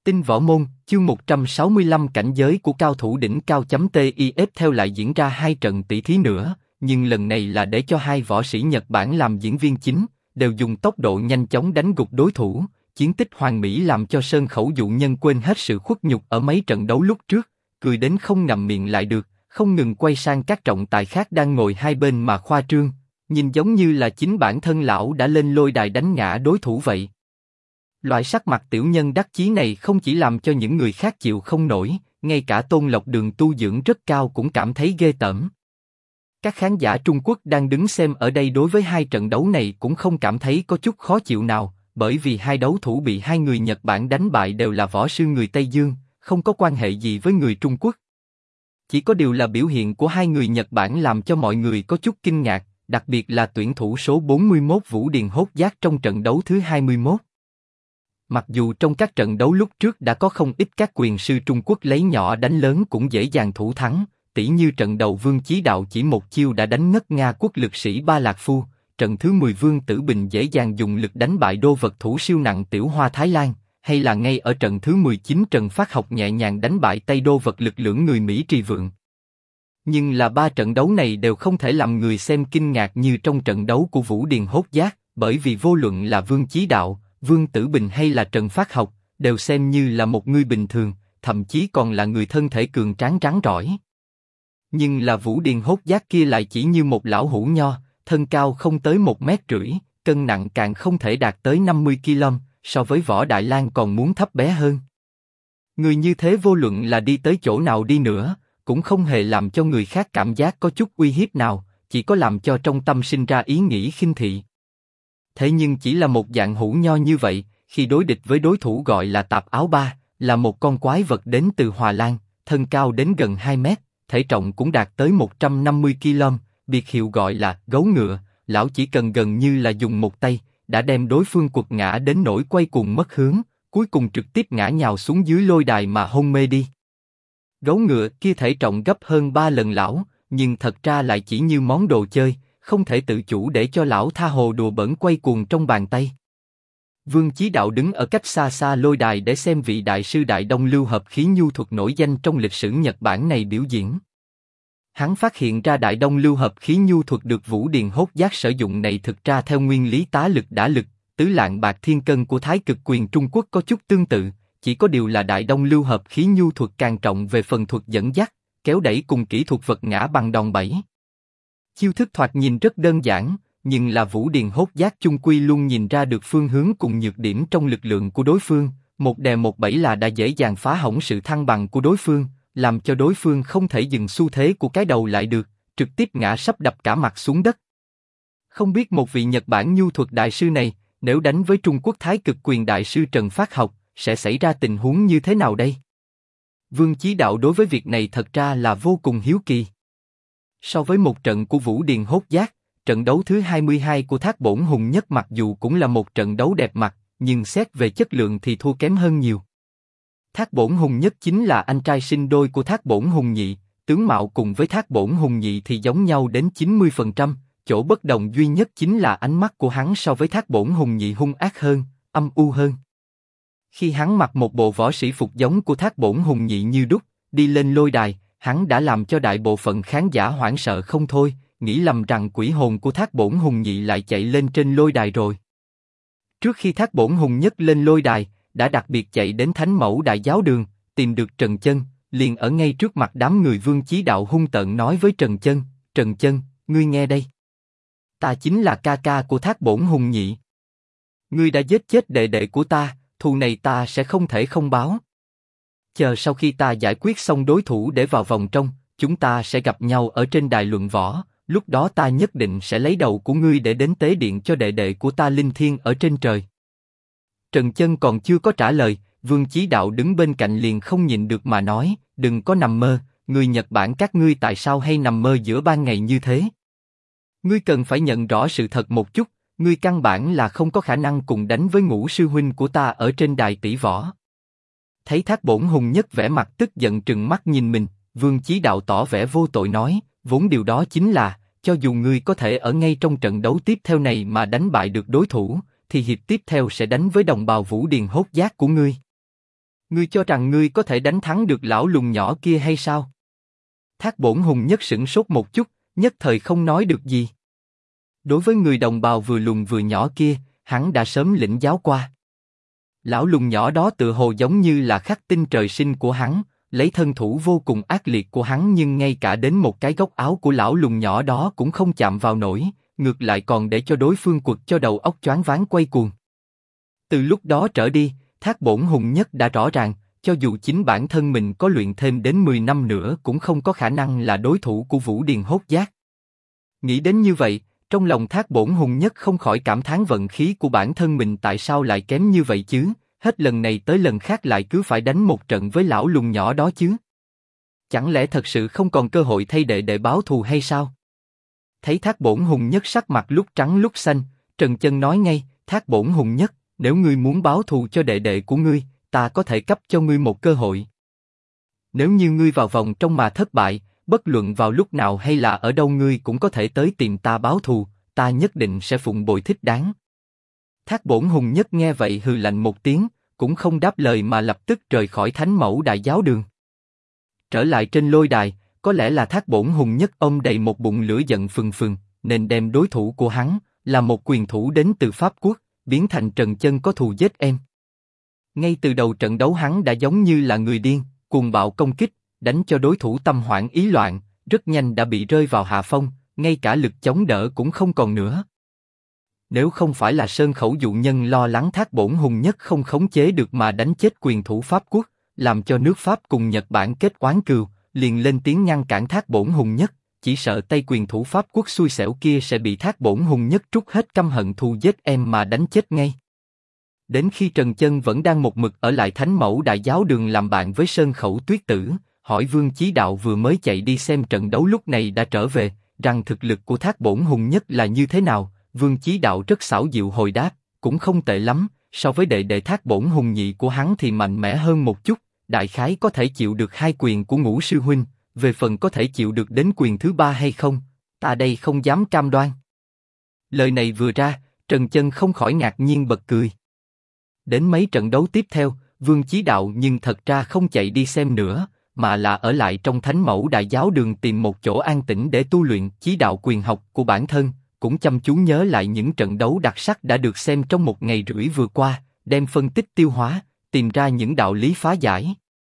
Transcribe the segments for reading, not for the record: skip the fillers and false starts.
Tinh Võ Môn, chương 165 cảnh giới của cao thủ đỉnh cao .TIF theo lại diễn ra 2 trận tỷ thí nữa, nhưng lần này là để cho 2 võ sĩ Nhật Bản làm diễn viên chính, đều dùng tốc độ nhanh chóng đánh gục đối thủ, chiến tích hoàn mỹ làm cho Sơn Khẩu dụ nhân quên hết sự khuất nhục ở mấy trận đấu lúc trước, cười đến không ngậm miệng lại được, không ngừng quay sang các trọng tài khác đang ngồi hai bên mà khoa trương, nhìn giống như là chính bản thân lão đã lên lôi đài đánh ngã đối thủ vậy. Loại sắc mặt tiểu nhân đắc chí này không chỉ làm cho những người khác chịu không nổi, ngay cả Tôn Lộc Đường tu dưỡng rất cao cũng cảm thấy ghê tởm. Các khán giả Trung Quốc đang đứng xem ở đây đối với 2 trận đấu này cũng không cảm thấy có chút khó chịu nào, bởi vì 2 đấu thủ bị 2 người Nhật Bản đánh bại đều là võ sư người Tây Dương, không có quan hệ gì với người Trung Quốc. Chỉ có điều là biểu hiện của 2 người Nhật Bản làm cho mọi người có chút kinh ngạc, đặc biệt là tuyển thủ số 41 Vũ Điền Hốt Giác trong trận đấu thứ 21. Mặc dù trong các trận đấu lúc trước đã có không ít các quyền sư Trung Quốc lấy nhỏ đánh lớn cũng dễ dàng thủ thắng, tỉ như trận đầu Vương Chí Đạo chỉ một chiêu đã đánh ngất Nga quốc lực sĩ Ba Lạc Phu, trận thứ 10 Vương Tử Bình dễ dàng dùng lực đánh bại đô vật thủ siêu nặng Tiểu Hoa Thái Lan, hay là ngay ở trận thứ 19 Trần Phát Học nhẹ nhàng đánh bại Tây đô vật lực lưỡng người Mỹ Trì Vượng. Nhưng là 3 trận đấu này đều không thể làm người xem kinh ngạc như trong trận đấu của Vũ Điền Hốt Giác, bởi vì vô luận là Vương Chí Đạo, Vương Tử Bình hay là Trần Phát Học, đều xem như là một người bình thường, thậm chí còn là người thân thể cường tráng rắn rỏi. Nhưng là Vũ Điền Hốt Giác kia lại chỉ như một lão hủ nho, thân cao không tới 1,5 mét, cân nặng càng không thể đạt tới 50 kg, so với Võ Đại Lang còn muốn thấp bé hơn. Người như thế vô luận là đi tới chỗ nào đi nữa, cũng không hề làm cho người khác cảm giác có chút uy hiếp nào, chỉ có làm cho trong tâm sinh ra ý nghĩ khinh thị. Thế nhưng chỉ là một dạng hủ nho như vậy, khi đối địch với đối thủ gọi là Tạp Áo Ba, là một con quái vật đến từ Hòa Lan, thân cao đến gần 2 mét, thể trọng cũng đạt tới 150 kg, biệt hiệu gọi là gấu ngựa, lão chỉ cần gần như là dùng một tay, đã đem đối phương quật ngã đến nỗi quay cuồng mất hướng, cuối cùng trực tiếp ngã nhào xuống dưới lôi đài mà hôn mê đi. Gấu ngựa kia thể trọng gấp hơn 3 lần lão, nhưng thật ra lại chỉ như món đồ chơi, không thể tự chủ để cho lão tha hồ đùa bỡn quay cuồng trong bàn tay. Vương Chí Đạo đứng ở cách xa xa lôi đài để xem vị đại sư Đại Đông Lưu hợp khí nhu thuật nổi danh trong lịch sử Nhật Bản này biểu diễn. Hắn phát hiện ra Đại Đông Lưu hợp khí nhu thuật được Vũ Điền Hốt Giác sử dụng này thực ra theo nguyên lý tá lực đả lực, tứ lạng bạc thiên cân của Thái Cực Quyền Trung Quốc có chút tương tự, chỉ có điều là Đại Đông Lưu hợp khí nhu thuật càng trọng về phần thuật dẫn dắt, kéo đẩy cùng kỹ thuật vật ngã bằng đòn bẩy. Chiêu thức thoạt nhìn rất đơn giản, nhưng là Vũ Điền Hốt Giác chung quy luôn nhìn ra được phương hướng cùng nhược điểm trong lực lượng của đối phương, một đè một bẩy là đã dễ dàng phá hỏng sự thăng bằng của đối phương, làm cho đối phương không thể dừng xu thế của cái đầu lại được, trực tiếp ngã sắp đập cả mặt xuống đất. Không biết một vị Nhật Bản nhu thuật đại sư này, nếu đánh với Trung Quốc Thái Cực Quyền đại sư Trần Phát Học, sẽ xảy ra tình huống như thế nào đây? Vương Chí Đạo đối với việc này thật ra là vô cùng hiếu kỳ. So với một trận của Vũ Điền Hốt Giác, trận đấu thứ 22 của Thác Bổn Hùng Nhất mặc dù cũng là một trận đấu đẹp mặt, nhưng xét về chất lượng thì thua kém hơn nhiều. Thác Bổn Hùng Nhất chính là anh trai sinh đôi của Thác Bổn Hùng Nhị, tướng mạo cùng với Thác Bổn Hùng Nhị thì giống nhau đến 90%, chỗ bất đồng duy nhất chính là ánh mắt của hắn so với Thác Bổn Hùng Nhị hung ác hơn, âm u hơn. Khi hắn mặc một bộ võ sĩ phục giống của Thác Bổn Hùng Nhị như đúc, đi lên lôi đài, hắn đã làm cho đại bộ phận khán giả hoảng sợ không thôi, nghĩ lầm rằng quỷ hồn của Thác Bổn Hùng Nhị lại chạy lên trên lôi đài rồi. Trước khi Thác Bổn Hùng Nhất lên lôi đài, đã đặc biệt chạy đến Thánh Mẫu Đại Giáo Đường, tìm được Trần Chân, liền ở ngay trước mặt đám người Vương Chí Đạo hung tợn nói với Trần Chân, ngươi nghe đây. Ta chính là ca ca của Thác Bổn Hùng Nhị. Ngươi đã giết chết đệ đệ của ta, thù này ta sẽ không thể không báo. Chờ sau khi ta giải quyết xong đối thủ để vào vòng trong, chúng ta sẽ gặp nhau ở trên đài luận võ, lúc đó ta nhất định sẽ lấy đầu của ngươi để đến tế điện cho đệ đệ của ta linh thiêng ở trên trời. Trần Chân còn chưa có trả lời, Vương Chí Đạo đứng bên cạnh liền không nhịn được mà nói, đừng có nằm mơ, người Nhật Bản các ngươi tại sao hay nằm mơ giữa ban ngày như thế? Ngươi cần phải nhận rõ sự thật một chút, ngươi căn bản là không có khả năng cùng đánh với Ngũ sư huynh của ta ở trên đài tỷ võ. Thấy Thác Bổn Hùng Nhất vẻ mặt tức giận trừng mắt nhìn mình, Vương Chí Đạo tỏ vẻ vô tội nói, vốn điều đó chính là, cho dù ngươi có thể ở ngay trong trận đấu tiếp theo này mà đánh bại được đối thủ, thì hiệp tiếp theo sẽ đánh với đồng bào Vũ Điền Hốt Giác của ngươi. Ngươi cho rằng ngươi có thể đánh thắng được lão lùn nhỏ kia hay sao? Thác Bổn Hùng Nhất sửng sốt một chút, nhất thời không nói được gì. Đối với người đồng bào vừa lùn vừa nhỏ kia, hắn đã sớm lĩnh giáo qua. Lão lùn nhỏ đó tựa hồ giống như là khắc tinh trời sinh của hắn, lấy thân thủ vô cùng ác liệt của hắn nhưng ngay cả đến một cái góc áo của lão lùn nhỏ đó cũng không chạm vào nổi, ngược lại còn để cho đối phương quật cho đầu óc choáng váng quay cuồng. Từ lúc đó trở đi, Thác Bổn Hùng Nhất đã rõ ràng, cho dù chính bản thân mình có luyện thêm đến 10 năm nữa cũng không có khả năng là đối thủ của Vũ Điền Hốt Giác. Nghĩ đến như vậy, trong lòng Thác Bổn Hùng Nhất không khỏi cảm thán vận khí của bản thân mình tại sao lại kém như vậy chứ, hết lần này tới lần khác lại cứ phải đánh một trận với lão lùn nhỏ đó chứ. Chẳng lẽ thật sự không còn cơ hội thay đệ đệ báo thù hay sao? Thấy Thác Bổn Hùng Nhất sắc mặt lúc trắng lúc xanh, Trần Chân nói ngay, Thác Bổn Hùng Nhất, nếu ngươi muốn báo thù cho đệ đệ của ngươi, ta có thể cấp cho ngươi một cơ hội. Nếu như ngươi vào vòng trong mà thất bại, bất luận vào lúc nào hay là ở đâu ngươi cũng có thể tới tìm ta báo thù, ta nhất định sẽ phụng bồi thích đáng. Thác Bổn Hùng Nhất nghe vậy hừ lạnh một tiếng, cũng không đáp lời mà lập tức rời khỏi Thánh Mẫu Đại Giáo Đường. Trở lại trên lôi đài, có lẽ là Thác Bổn Hùng Nhất ôm đầy một bụng lửa giận phừng phừng, nên đem đối thủ của hắn, là một quyền thủ đến từ Pháp Quốc, biến thành Trần Chân có thù giết em. Ngay từ đầu trận đấu hắn đã giống như là người điên, cuồng bạo công kích, đánh cho đối thủ tâm hoảng ý loạn, rất nhanh đã bị rơi vào hạ phong, ngay cả lực chống đỡ cũng không còn nữa. Nếu không phải là Sơn Khẩu dụ nhân lo lắng Thác Bổn Hùng Nhất không khống chế được mà đánh chết quyền thủ Pháp Quốc, làm cho nước Pháp cùng Nhật Bản kết oán cừu, liền lên tiếng ngăn cản Thác Bổn Hùng Nhất, chỉ sợ tay quyền thủ Pháp Quốc xui xẻo kia sẽ bị Thác Bổn Hùng Nhất trút hết căm hận thù giết em mà đánh chết ngay. Đến khi Trần Chân vẫn đang một mực ở lại Thánh Mẫu Đại Giáo Đường làm bạn với Sơn Khẩu Tuyết Tử, hỏi Vương Chí Đạo vừa mới chạy đi xem trận đấu lúc này đã trở về, rằng thực lực của Thác Bổn Hùng Nhất là như thế nào. Vương Chí Đạo rất xảo diệu hồi đáp, cũng không tệ lắm, so với đệ đệ Thác Bổn Hùng Nhị của hắn thì mạnh mẽ hơn một chút, đại khái có thể chịu được hai quyền của Ngũ sư huynh, về phần có thể chịu được đến quyền thứ ba hay không, ta đây không dám cam đoan. Lời này vừa ra, Trần Chân không khỏi ngạc nhiên bật cười. Đến mấy trận đấu tiếp theo, Vương Chí Đạo nhưng thật ra không chạy đi xem nữa, mà là ở lại trong Thánh Mẫu Đại Giáo Đường tìm một chỗ an tĩnh để tu luyện chí đạo quyền học của bản thân, cũng chăm chú nhớ lại những trận đấu đặc sắc đã được xem trong một ngày rưỡi vừa qua, đem phân tích tiêu hóa, tìm ra những đạo lý phá giải.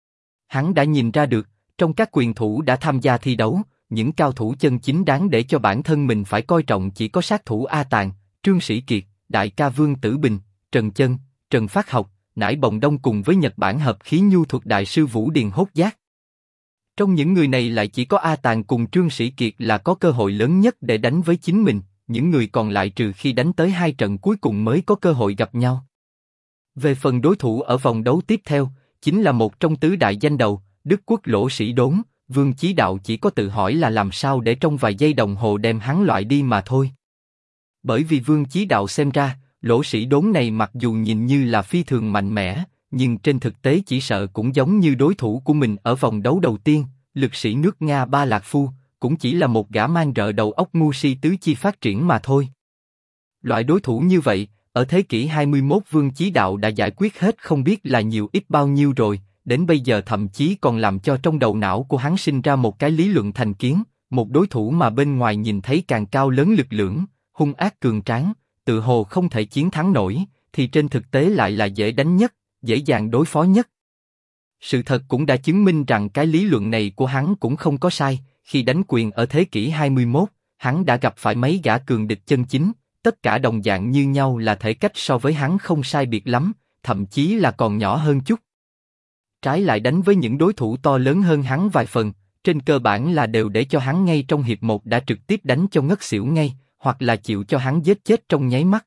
Hắn đã nhìn ra được, trong các quyền thủ đã tham gia thi đấu, những cao thủ chân chính đáng để cho bản thân mình phải coi trọng chỉ có sát thủ A Tàn, Trương Sĩ Kiệt, đại ca Vương Tử Bình, Trần Chân, Trần Phát Học, Nải Bồng Đông cùng với Nhật Bản hợp khí nhu thuật đại sư Vũ Điền Hốt Giác. Trong những người này lại chỉ có A Tàn cùng Trương Sĩ Kiệt là có cơ hội lớn nhất để đánh với chính mình, những người còn lại trừ khi đánh tới hai trận cuối cùng mới có cơ hội gặp nhau. Về phần đối thủ ở vòng đấu tiếp theo, chính là một trong tứ đại danh đầu, Đức Quốc Lỗ Sĩ Đốn, Vương Chí Đạo chỉ có tự hỏi là làm sao để trong vài giây đồng hồ đem hắn loại đi mà thôi. Bởi vì Vương Chí Đạo xem ra, Lỗ Sĩ Đốn này mặc dù nhìn như là phi thường mạnh mẽ, nhưng trên thực tế chỉ sợ cũng giống như đối thủ của mình ở vòng đấu đầu tiên, lực sĩ nước Nga Ba Lạc Phu, cũng chỉ là một gã mang rợ đầu óc ngu si tứ chi phát triển mà thôi. Loại đối thủ như vậy, ở thế kỷ 21 Vương Chí Đạo đã giải quyết hết không biết là nhiều ít bao nhiêu rồi, đến bây giờ thậm chí còn làm cho trong đầu não của hắn sinh ra một cái lý luận thành kiến, một đối thủ mà bên ngoài nhìn thấy càng cao lớn lực lưỡng, hung ác cường tráng, tự hồ không thể chiến thắng nổi, thì trên thực tế lại là dễ đánh nhất, dễ dàng đối phó nhất. Sự thật cũng đã chứng minh rằng cái lý luận này của hắn cũng không có sai, khi đánh quyền ở thế kỷ 21, hắn đã gặp phải mấy gã cường địch chân chính, tất cả đồng dạng như nhau là thể cách so với hắn không sai biệt lắm, thậm chí là còn nhỏ hơn chút. Trái lại đánh với những đối thủ to lớn hơn hắn vài phần, trên cơ bản là đều để cho hắn ngay trong hiệp 1 đã trực tiếp đánh cho ngất xỉu ngay, hoặc là chịu cho hắn giết chết trong nháy mắt.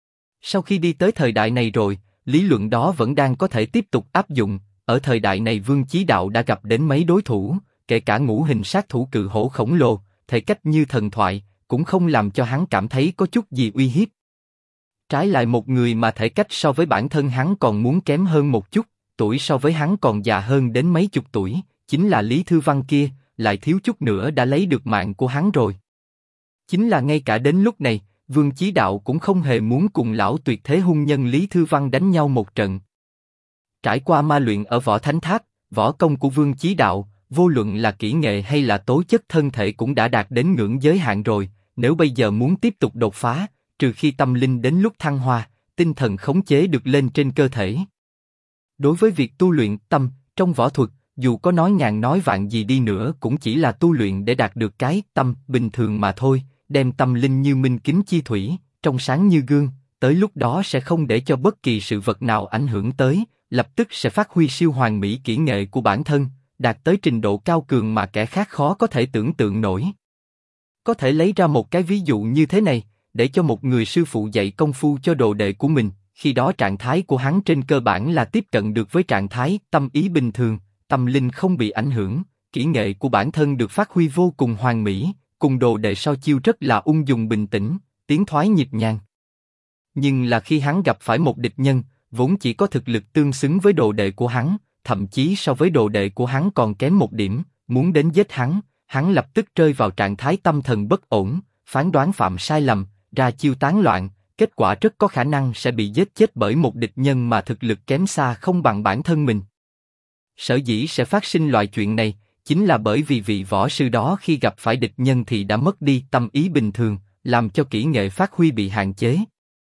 Sau khi đi tới thời đại này rồi, lý luận đó vẫn đang có thể tiếp tục áp dụng, ở thời đại này Vương Chí Đạo đã gặp đến mấy đối thủ, kể cả ngũ hình sát thủ cự hổ khổng lồ, thể cách như thần thoại, cũng không làm cho hắn cảm thấy có chút gì uy hiếp. Trái lại một người mà thể cách so với bản thân hắn còn muốn kém hơn một chút, tuổi so với hắn còn già hơn đến mấy chục tuổi, chính là Lý Thư Văn kia, lại thiếu chút nữa đã lấy được mạng của hắn rồi. Chính là ngay cả đến lúc này, Vương Chí Đạo cũng không hề muốn cùng lão tuyệt thế hung nhân Lý Thư Văn đánh nhau một trận. Trải qua ma luyện ở Võ Thánh Tháp, võ công của Vương Chí Đạo, vô luận là kỹ nghệ hay là tố chất thân thể cũng đã đạt đến ngưỡng giới hạn rồi, nếu bây giờ muốn tiếp tục đột phá, trừ khi tâm linh đến lúc thăng hoa, tinh thần khống chế được lên trên cơ thể. Đối với việc tu luyện tâm, trong võ thuật, dù có nói ngàn nói vạn gì đi nữa cũng chỉ là tu luyện để đạt được cái tâm bình thường mà thôi, đem tâm linh như minh kính chi thủy, trong sáng như gương, tới lúc đó sẽ không để cho bất kỳ sự vật nào ảnh hưởng tới, lập tức sẽ phát huy siêu hoàn mỹ kỹ nghệ của bản thân, đạt tới trình độ cao cường mà kẻ khác khó có thể tưởng tượng nổi. Có thể lấy ra một cái ví dụ như thế này, để cho một người sư phụ dạy công phu cho đồ đệ của mình, khi đó trạng thái của hắn trên cơ bản là tiếp cận được với trạng thái tâm ý bình thường, tâm linh không bị ảnh hưởng, kỹ nghệ của bản thân được phát huy vô cùng hoàn mỹ, cùng đồ đệ so chiêu rất là ung dung bình tĩnh, tiến thoái nhịp nhàng. Nhưng là khi hắn gặp phải một địch nhân, vốn chỉ có thực lực tương xứng với đồ đệ của hắn, thậm chí so với đồ đệ của hắn còn kém một điểm, muốn đến giết hắn, hắn lập tức rơi vào trạng thái tâm thần bất ổn, phán đoán phạm sai lầm, ra chiêu tán loạn, kết quả rất có khả năng sẽ bị giết chết bởi một địch nhân mà thực lực kém xa không bằng bản thân mình. Sở dĩ sẽ phát sinh loại chuyện này, chính là bởi vì vị võ sư đó khi gặp phải địch nhân thì đã mất đi tâm ý bình thường, làm cho kỹ nghệ phát huy bị hạn chế.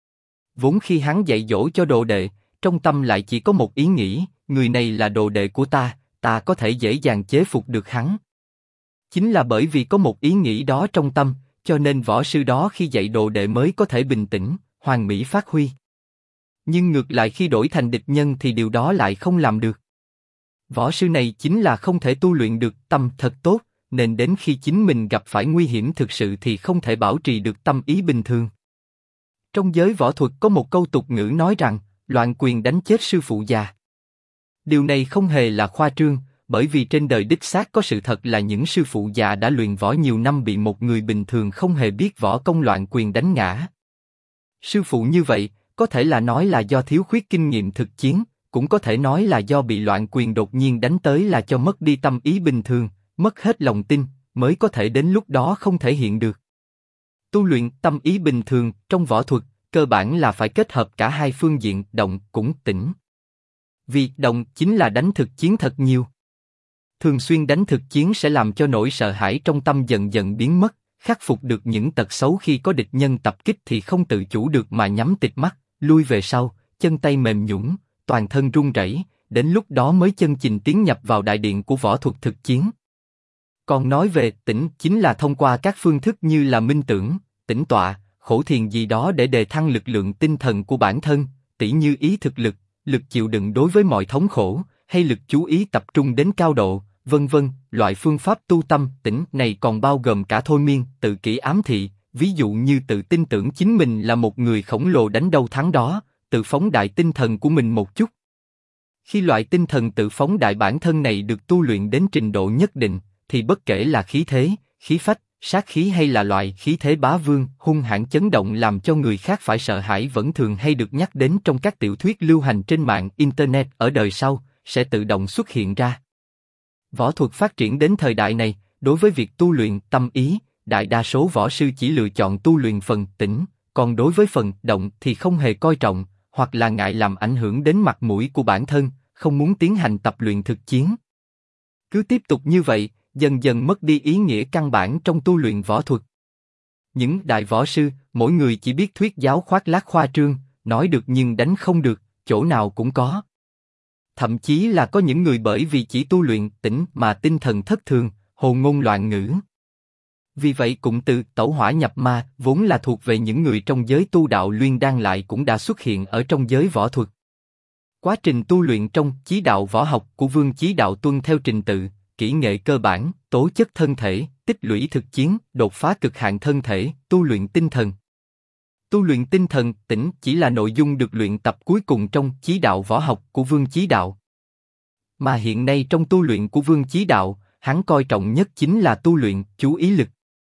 Vốn khi hắn dạy dỗ cho đồ đệ, trong tâm lại chỉ có một ý nghĩ, người này là đồ đệ của ta, ta có thể dễ dàng chế phục được hắn. Chính là bởi vì có một ý nghĩ đó trong tâm, cho nên võ sư đó khi dạy đồ đệ mới có thể bình tĩnh, hoàn mỹ phát huy. Nhưng ngược lại khi đổi thành địch nhân thì điều đó lại không làm được. Võ sư này chính là không thể tu luyện được tâm thật tốt, nên đến khi chính mình gặp phải nguy hiểm thực sự thì không thể bảo trì được tâm ý bình thường. Trong giới võ thuật có một câu tục ngữ nói rằng, loạn quyền đánh chết sư phụ già. Điều này không hề là khoa trương, bởi vì trên đời đích xác có sự thật là những sư phụ già đã luyện võ nhiều năm bị một người bình thường không hề biết võ công loạn quyền đánh ngã. Sư phụ như vậy, có thể là nói là do thiếu khuyết kinh nghiệm thực chiến, cũng có thể nói là do bị loạn quyền đột nhiên đánh tới là cho mất đi tâm ý bình thường, mất hết lòng tin, mới có thể đến lúc đó không thể hiện được. Tu luyện tâm ý bình thường trong võ thuật, cơ bản là phải kết hợp cả hai phương diện động cũng tĩnh. Vì động chính là đánh thực chiến thật nhiều. Thường xuyên đánh thực chiến sẽ làm cho nỗi sợ hãi trong tâm dần dần biến mất, khắc phục được những tật xấu khi có địch nhân tập kích thì không tự chủ được mà nhắm tịt mắt, lui về sau, chân tay mềm nhũn, toàn thân run rẩy, đến lúc đó mới chân chính tiến nhập vào đại điện của võ thuật thực chiến. Còn nói về tĩnh chính là thông qua các phương thức như là minh tưởng, tĩnh tọa, khổ thiền gì đó để đề thăng lực lượng tinh thần của bản thân, tỉ như ý thực lực, lực chịu đựng đối với mọi thống khổ, hay lực chú ý tập trung đến cao độ, vân vân. Loại phương pháp tu tâm tĩnh này còn bao gồm cả thôi miên, tự kỷ ám thị, ví dụ như tự tin tưởng chính mình là một người khổng lồ đánh đâu thắng đó, tự phóng đại tinh thần của mình một chút. Khi loại tinh thần tự phóng đại bản thân này được tu luyện đến trình độ nhất định, thì bất kể là khí thế, khí phách, sát khí hay là loại khí thế bá vương, hung hãn chấn động làm cho người khác phải sợ hãi vẫn thường hay được nhắc đến trong các tiểu thuyết lưu hành trên mạng Internet ở đời sau, sẽ tự động xuất hiện ra. Võ thuật phát triển đến thời đại này, đối với việc tu luyện tâm ý, đại đa số võ sư chỉ lựa chọn tu luyện phần tĩnh, còn đối với phần động thì không hề coi trọng, hoặc là ngại làm ảnh hưởng đến mặt mũi của bản thân, không muốn tiến hành tập luyện thực chiến. Cứ tiếp tục như vậy, dần dần mất đi ý nghĩa căn bản trong tu luyện võ thuật. Những đại võ sư, mỗi người chỉ biết thuyết giáo khoác lác khoa trương, nói được nhưng đánh không được, chỗ nào cũng có. Thậm chí là có những người bởi vì chỉ tu luyện tĩnh mà tinh thần thất thường, hồ ngôn loạn ngữ. Vì vậy cụm từ tẩu hỏa nhập ma vốn là thuộc về những người trong giới tu đạo luyện đan lại cũng đã xuất hiện ở trong giới võ thuật. Quá trình tu luyện trong Chí Đạo võ học của Vương Chí Đạo tuân theo trình tự, kỹ nghệ cơ bản, tố chất thân thể, tích lũy thực chiến, đột phá cực hạn thân thể, tu luyện tinh thần. Tu luyện tinh thần tĩnh chỉ là nội dung được luyện tập cuối cùng trong Chí Đạo võ học của Vương Chí Đạo. Mà hiện nay trong tu luyện của Vương Chí Đạo, hắn coi trọng nhất chính là tu luyện chú ý lực.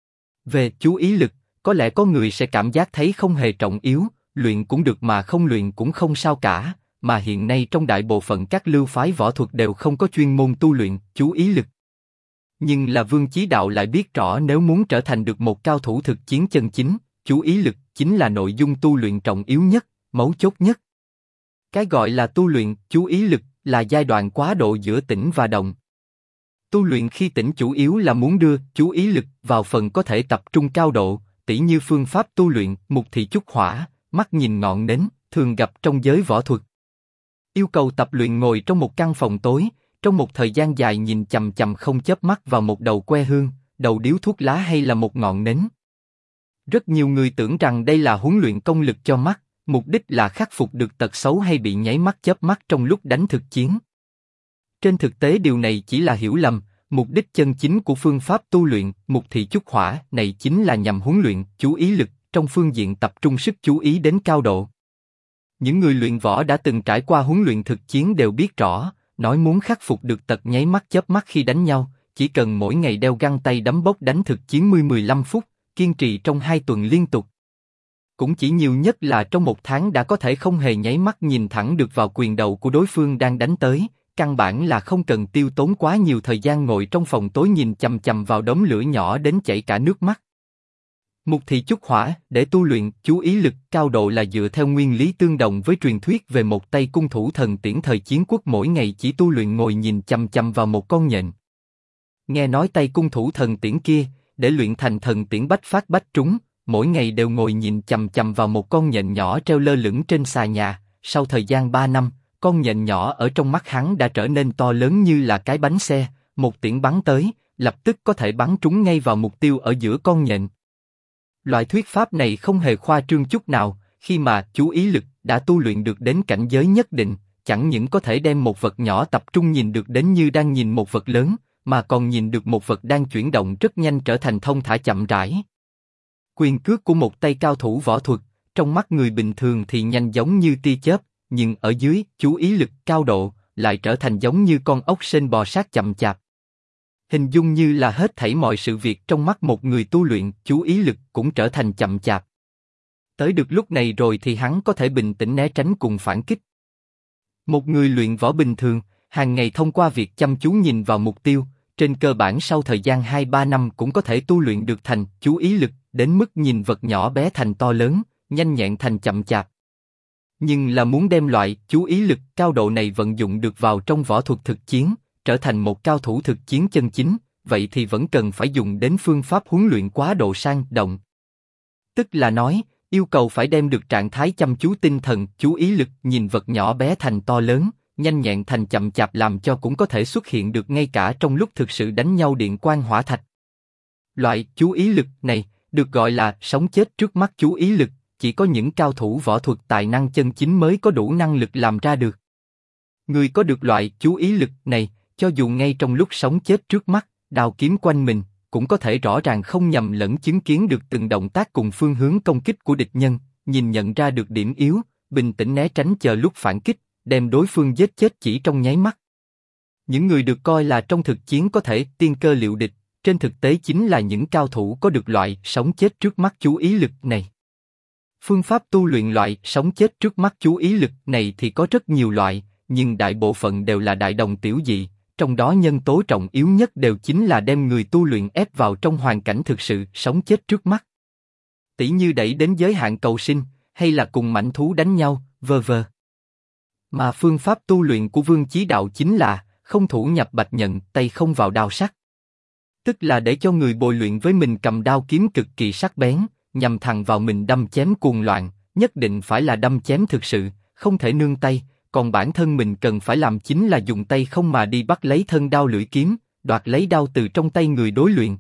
Về chú ý lực, có lẽ có người sẽ cảm giác thấy không hề trọng yếu, luyện cũng được mà không luyện cũng không sao cả, mà hiện nay trong đại bộ phận các lưu phái võ thuật đều không có chuyên môn tu luyện chú ý lực. Nhưng là Vương Chí Đạo lại biết rõ nếu muốn trở thành được một cao thủ thực chiến chân chính, chú ý lực chính là nội dung tu luyện trọng yếu nhất, mấu chốt nhất. Cái gọi là tu luyện chú ý lực là giai đoạn quá độ giữa tĩnh và động. Tu luyện khi tĩnh chủ yếu là muốn đưa chú ý lực vào phần có thể tập trung cao độ, tỉ như phương pháp tu luyện mục thị chúc hỏa, mắt nhìn ngọn nến, thường gặp trong giới võ thuật. Yêu cầu tập luyện ngồi trong một căn phòng tối, trong một thời gian dài nhìn chằm chằm không chớp mắt vào một đầu que hương, đầu điếu thuốc lá hay là một ngọn nến. Rất nhiều người tưởng rằng đây là huấn luyện công lực cho mắt, mục đích là khắc phục được tật xấu hay bị nháy mắt chớp mắt trong lúc đánh thực chiến. Trên thực tế điều này chỉ là hiểu lầm, mục đích chân chính của phương pháp tu luyện mục thị chúc hỏa này chính là nhằm huấn luyện chú ý lực trong phương diện tập trung sức chú ý đến cao độ. Những người luyện võ đã từng trải qua huấn luyện thực chiến đều biết rõ, nói muốn khắc phục được tật nháy mắt chớp mắt khi đánh nhau, chỉ cần mỗi ngày đeo găng tay đấm bốc đánh thực chiến 10-15 phút, kiên trì trong 2 tuần liên tục. Cũng chỉ nhiều nhất là trong 1 tháng đã có thể không hề nháy mắt nhìn thẳng được vào quyền đầu của đối phương đang đánh tới, căn bản là không cần tiêu tốn quá nhiều thời gian ngồi trong phòng tối nhìn chằm chằm vào đống lửa nhỏ đến chảy cả nước mắt. Mục thị chúc hỏa, để tu luyện chú ý lực cao độ là dựa theo nguyên lý tương đồng với truyền thuyết về một tay cung thủ thần tiễn thời chiến quốc mỗi ngày chỉ tu luyện ngồi nhìn chằm chằm vào một con nhện. Nghe nói tay cung thủ thần tiễn kia, để luyện thành thần tiễn bách phát bách trúng, mỗi ngày đều ngồi nhìn chằm chằm vào một con nhện nhỏ treo lơ lửng trên xà nhà, sau thời gian 3 năm, con nhện nhỏ ở trong mắt hắn đã trở nên to lớn như là cái bánh xe, một tiễn bắn tới, lập tức có thể bắn trúng ngay vào mục tiêu ở giữa con nhện. Loại thuyết pháp này không hề khoa trương chút nào, khi mà chú ý lực đã tu luyện được đến cảnh giới nhất định, chẳng những có thể đem một vật nhỏ tập trung nhìn được đến như đang nhìn một vật lớn, mà còn nhìn được một vật đang chuyển động rất nhanh trở thành thông thả chậm rãi. Quyền cước của một tay cao thủ võ thuật, trong mắt người bình thường thì nhanh giống như tia chớp, nhưng ở dưới chú ý lực cao độ lại trở thành giống như con ốc sên bò sát chậm chạp. Hình dung như là hết thảy mọi sự việc trong mắt một người tu luyện chú ý lực cũng trở thành chậm chạp. Tới được lúc này rồi thì hắn có thể bình tĩnh né tránh cùng phản kích. Một người luyện võ bình thường, hàng ngày thông qua việc chăm chú nhìn vào mục tiêu, trên cơ bản sau thời gian 2-3 năm cũng có thể tu luyện được thành chú ý lực, đến mức nhìn vật nhỏ bé thành to lớn, nhanh nhẹn thành chậm chạp. Nhưng là muốn đem loại chú ý lực cao độ này vận dụng được vào trong võ thuật thực chiến, trở thành một cao thủ thực chiến chân chính, vậy thì vẫn cần phải dùng đến phương pháp huấn luyện quá độ sang động. Tức là nói, yêu cầu phải đem được trạng thái chăm chú tinh thần, chú ý lực nhìn vật nhỏ bé thành to lớn, nhanh nhẹn thành chậm chạp làm cho cũng có thể xuất hiện được ngay cả trong lúc thực sự đánh nhau điện quang hỏa thạch. Loại chú ý lực này được gọi là sống chết trước mắt chú ý lực, chỉ có những cao thủ võ thuật tài năng chân chính mới có đủ năng lực làm ra được. Người có được loại chú ý lực này, cho dù ngay trong lúc sống chết trước mắt, đao kiếm quanh mình, cũng có thể rõ ràng không nhầm lẫn chứng kiến được từng động tác cùng phương hướng công kích của địch nhân, nhìn nhận ra được điểm yếu, bình tĩnh né tránh chờ lúc phản kích, đem đối phương giết chết chỉ trong nháy mắt. Những người được coi là trong thực chiến có thể tiên cơ liệu địch, trên thực tế chính là những cao thủ có được loại sống chết trước mắt chú ý lực này. Phương pháp tu luyện loại sống chết trước mắt chú ý lực này thì có rất nhiều loại, nhưng đại bộ phận đều là đại đồng tiểu dị, trong đó nhân tố trọng yếu nhất đều chính là đem người tu luyện ép vào trong hoàn cảnh thực sự sống chết trước mắt. Tỉ như đẩy đến giới hạn cầu sinh, hay là cùng mãnh thú đánh nhau, v.v. Mà phương pháp tu luyện của Vương Chí Đạo chính là không thủ nhập bạch nhận, tay không vào đao sắc. Tức là để cho người bồi luyện với mình cầm đao kiếm cực kỳ sắc bén, nhằm thẳng vào mình đâm chém cuồng loạn, nhất định phải là đâm chém thực sự, không thể nương tay, còn bản thân mình cần phải làm chính là dùng tay không mà đi bắt lấy thân đao lưỡi kiếm, đoạt lấy đao từ trong tay người đối luyện.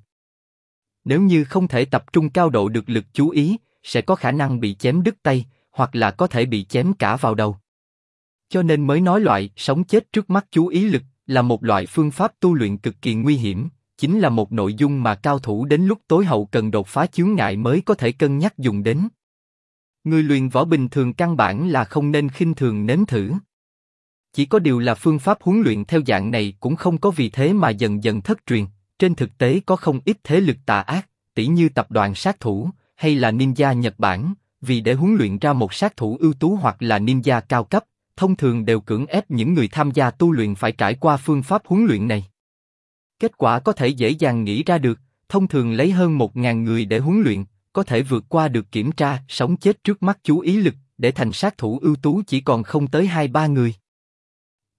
Nếu như không thể tập trung cao độ được lực chú ý, sẽ có khả năng bị chém đứt tay, hoặc là có thể bị chém cả vào đầu. Cho nên mới nói loại sống chết trước mắt chú ý lực là một loại phương pháp tu luyện cực kỳ nguy hiểm, chính là một nội dung mà cao thủ đến lúc tối hậu cần đột phá chướng ngại mới có thể cân nhắc dùng đến. Người luyện võ bình thường căn bản là không nên khinh thường nếm thử. Chỉ có điều là phương pháp huấn luyện theo dạng này cũng không có vì thế mà dần dần thất truyền, trên thực tế có không ít thế lực tà ác, tỉ như tập đoàn sát thủ, hay là ninja Nhật Bản, vì để huấn luyện ra một sát thủ ưu tú hoặc là ninja cao cấp, thông thường đều cưỡng ép những người tham gia tu luyện phải trải qua phương pháp huấn luyện này. Kết quả có thể dễ dàng nghĩ ra được, thông thường lấy hơn 1.000 người để huấn luyện, có thể vượt qua được kiểm tra sống chết trước mắt chú ý lực, để thành sát thủ ưu tú chỉ còn không tới 2-3 người.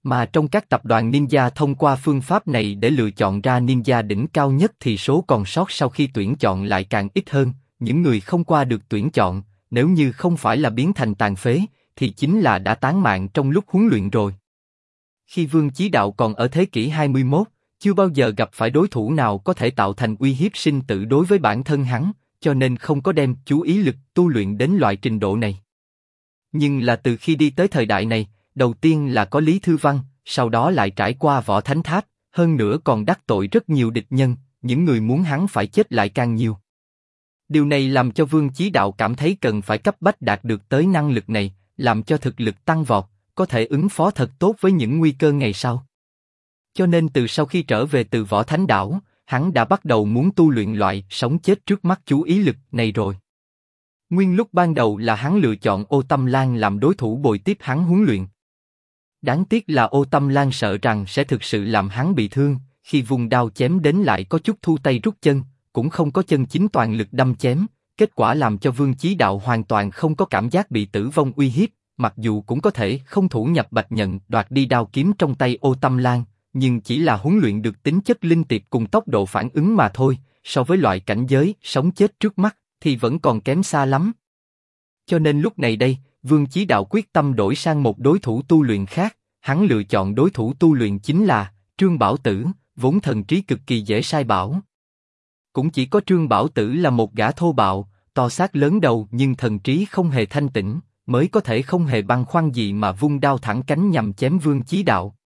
Mà trong các tập đoàn ninja thông qua phương pháp này để lựa chọn ra ninja đỉnh cao nhất thì số còn sót sau khi tuyển chọn lại càng ít hơn, những người không qua được tuyển chọn, nếu như không phải là biến thành tàn phế, thì chính là đã tán mạng trong lúc huấn luyện rồi. Khi Vương Chí Đạo còn ở thế kỷ 21, chưa bao giờ gặp phải đối thủ nào có thể tạo thành uy hiếp sinh tử đối với bản thân hắn, cho nên không có đem chú ý lực tu luyện đến loại trình độ này. Nhưng là từ khi đi tới thời đại này, đầu tiên là có Lý Thư Văn, sau đó lại trải qua Võ Thánh Tháp, hơn nữa còn đắc tội rất nhiều địch nhân, những người muốn hắn phải chết lại càng nhiều. Điều này làm cho Vương Chí Đạo cảm thấy cần phải cấp bách đạt được tới năng lực này, làm cho thực lực tăng vọt, có thể ứng phó thật tốt với những nguy cơ ngày sau. Cho nên từ sau khi trở về từ Võ Thánh Đảo, hắn đã bắt đầu muốn tu luyện loại sống chết trước mắt chú ý lực này rồi. Nguyên lúc ban đầu là hắn lựa chọn Ô Tâm Lan làm đối thủ bồi tiếp hắn huấn luyện. Đáng tiếc là Ô Tâm Lan sợ rằng sẽ thực sự làm hắn bị thương, khi vùng đao chém đến lại có chút thu tay rút chân, cũng không có chân chính toàn lực đâm chém, kết quả làm cho Vương Chí Đạo hoàn toàn không có cảm giác bị tử vong uy hiếp, mặc dù cũng có thể không thủ nhập bạch nhận đoạt đi đao kiếm trong tay Ô Tâm Lan, nhưng chỉ là huấn luyện được tính chất linh tiệp cùng tốc độ phản ứng mà thôi, so với loại cảnh giới sống chết trước mắt thì vẫn còn kém xa lắm. Cho nên lúc này đây, Vương Chí Đạo quyết tâm đổi sang một đối thủ tu luyện khác, hắn lựa chọn đối thủ tu luyện chính là Trương Bảo Tử, vốn thần trí cực kỳ dễ sai bảo. Cũng chỉ có Trương Bảo Tử là một gã thô bạo, to xác lớn đầu nhưng thần trí không hề thanh tĩnh, mới có thể không hề băn khoăn gì mà vung đao thẳng cánh nhằm chém Vương Chí Đạo.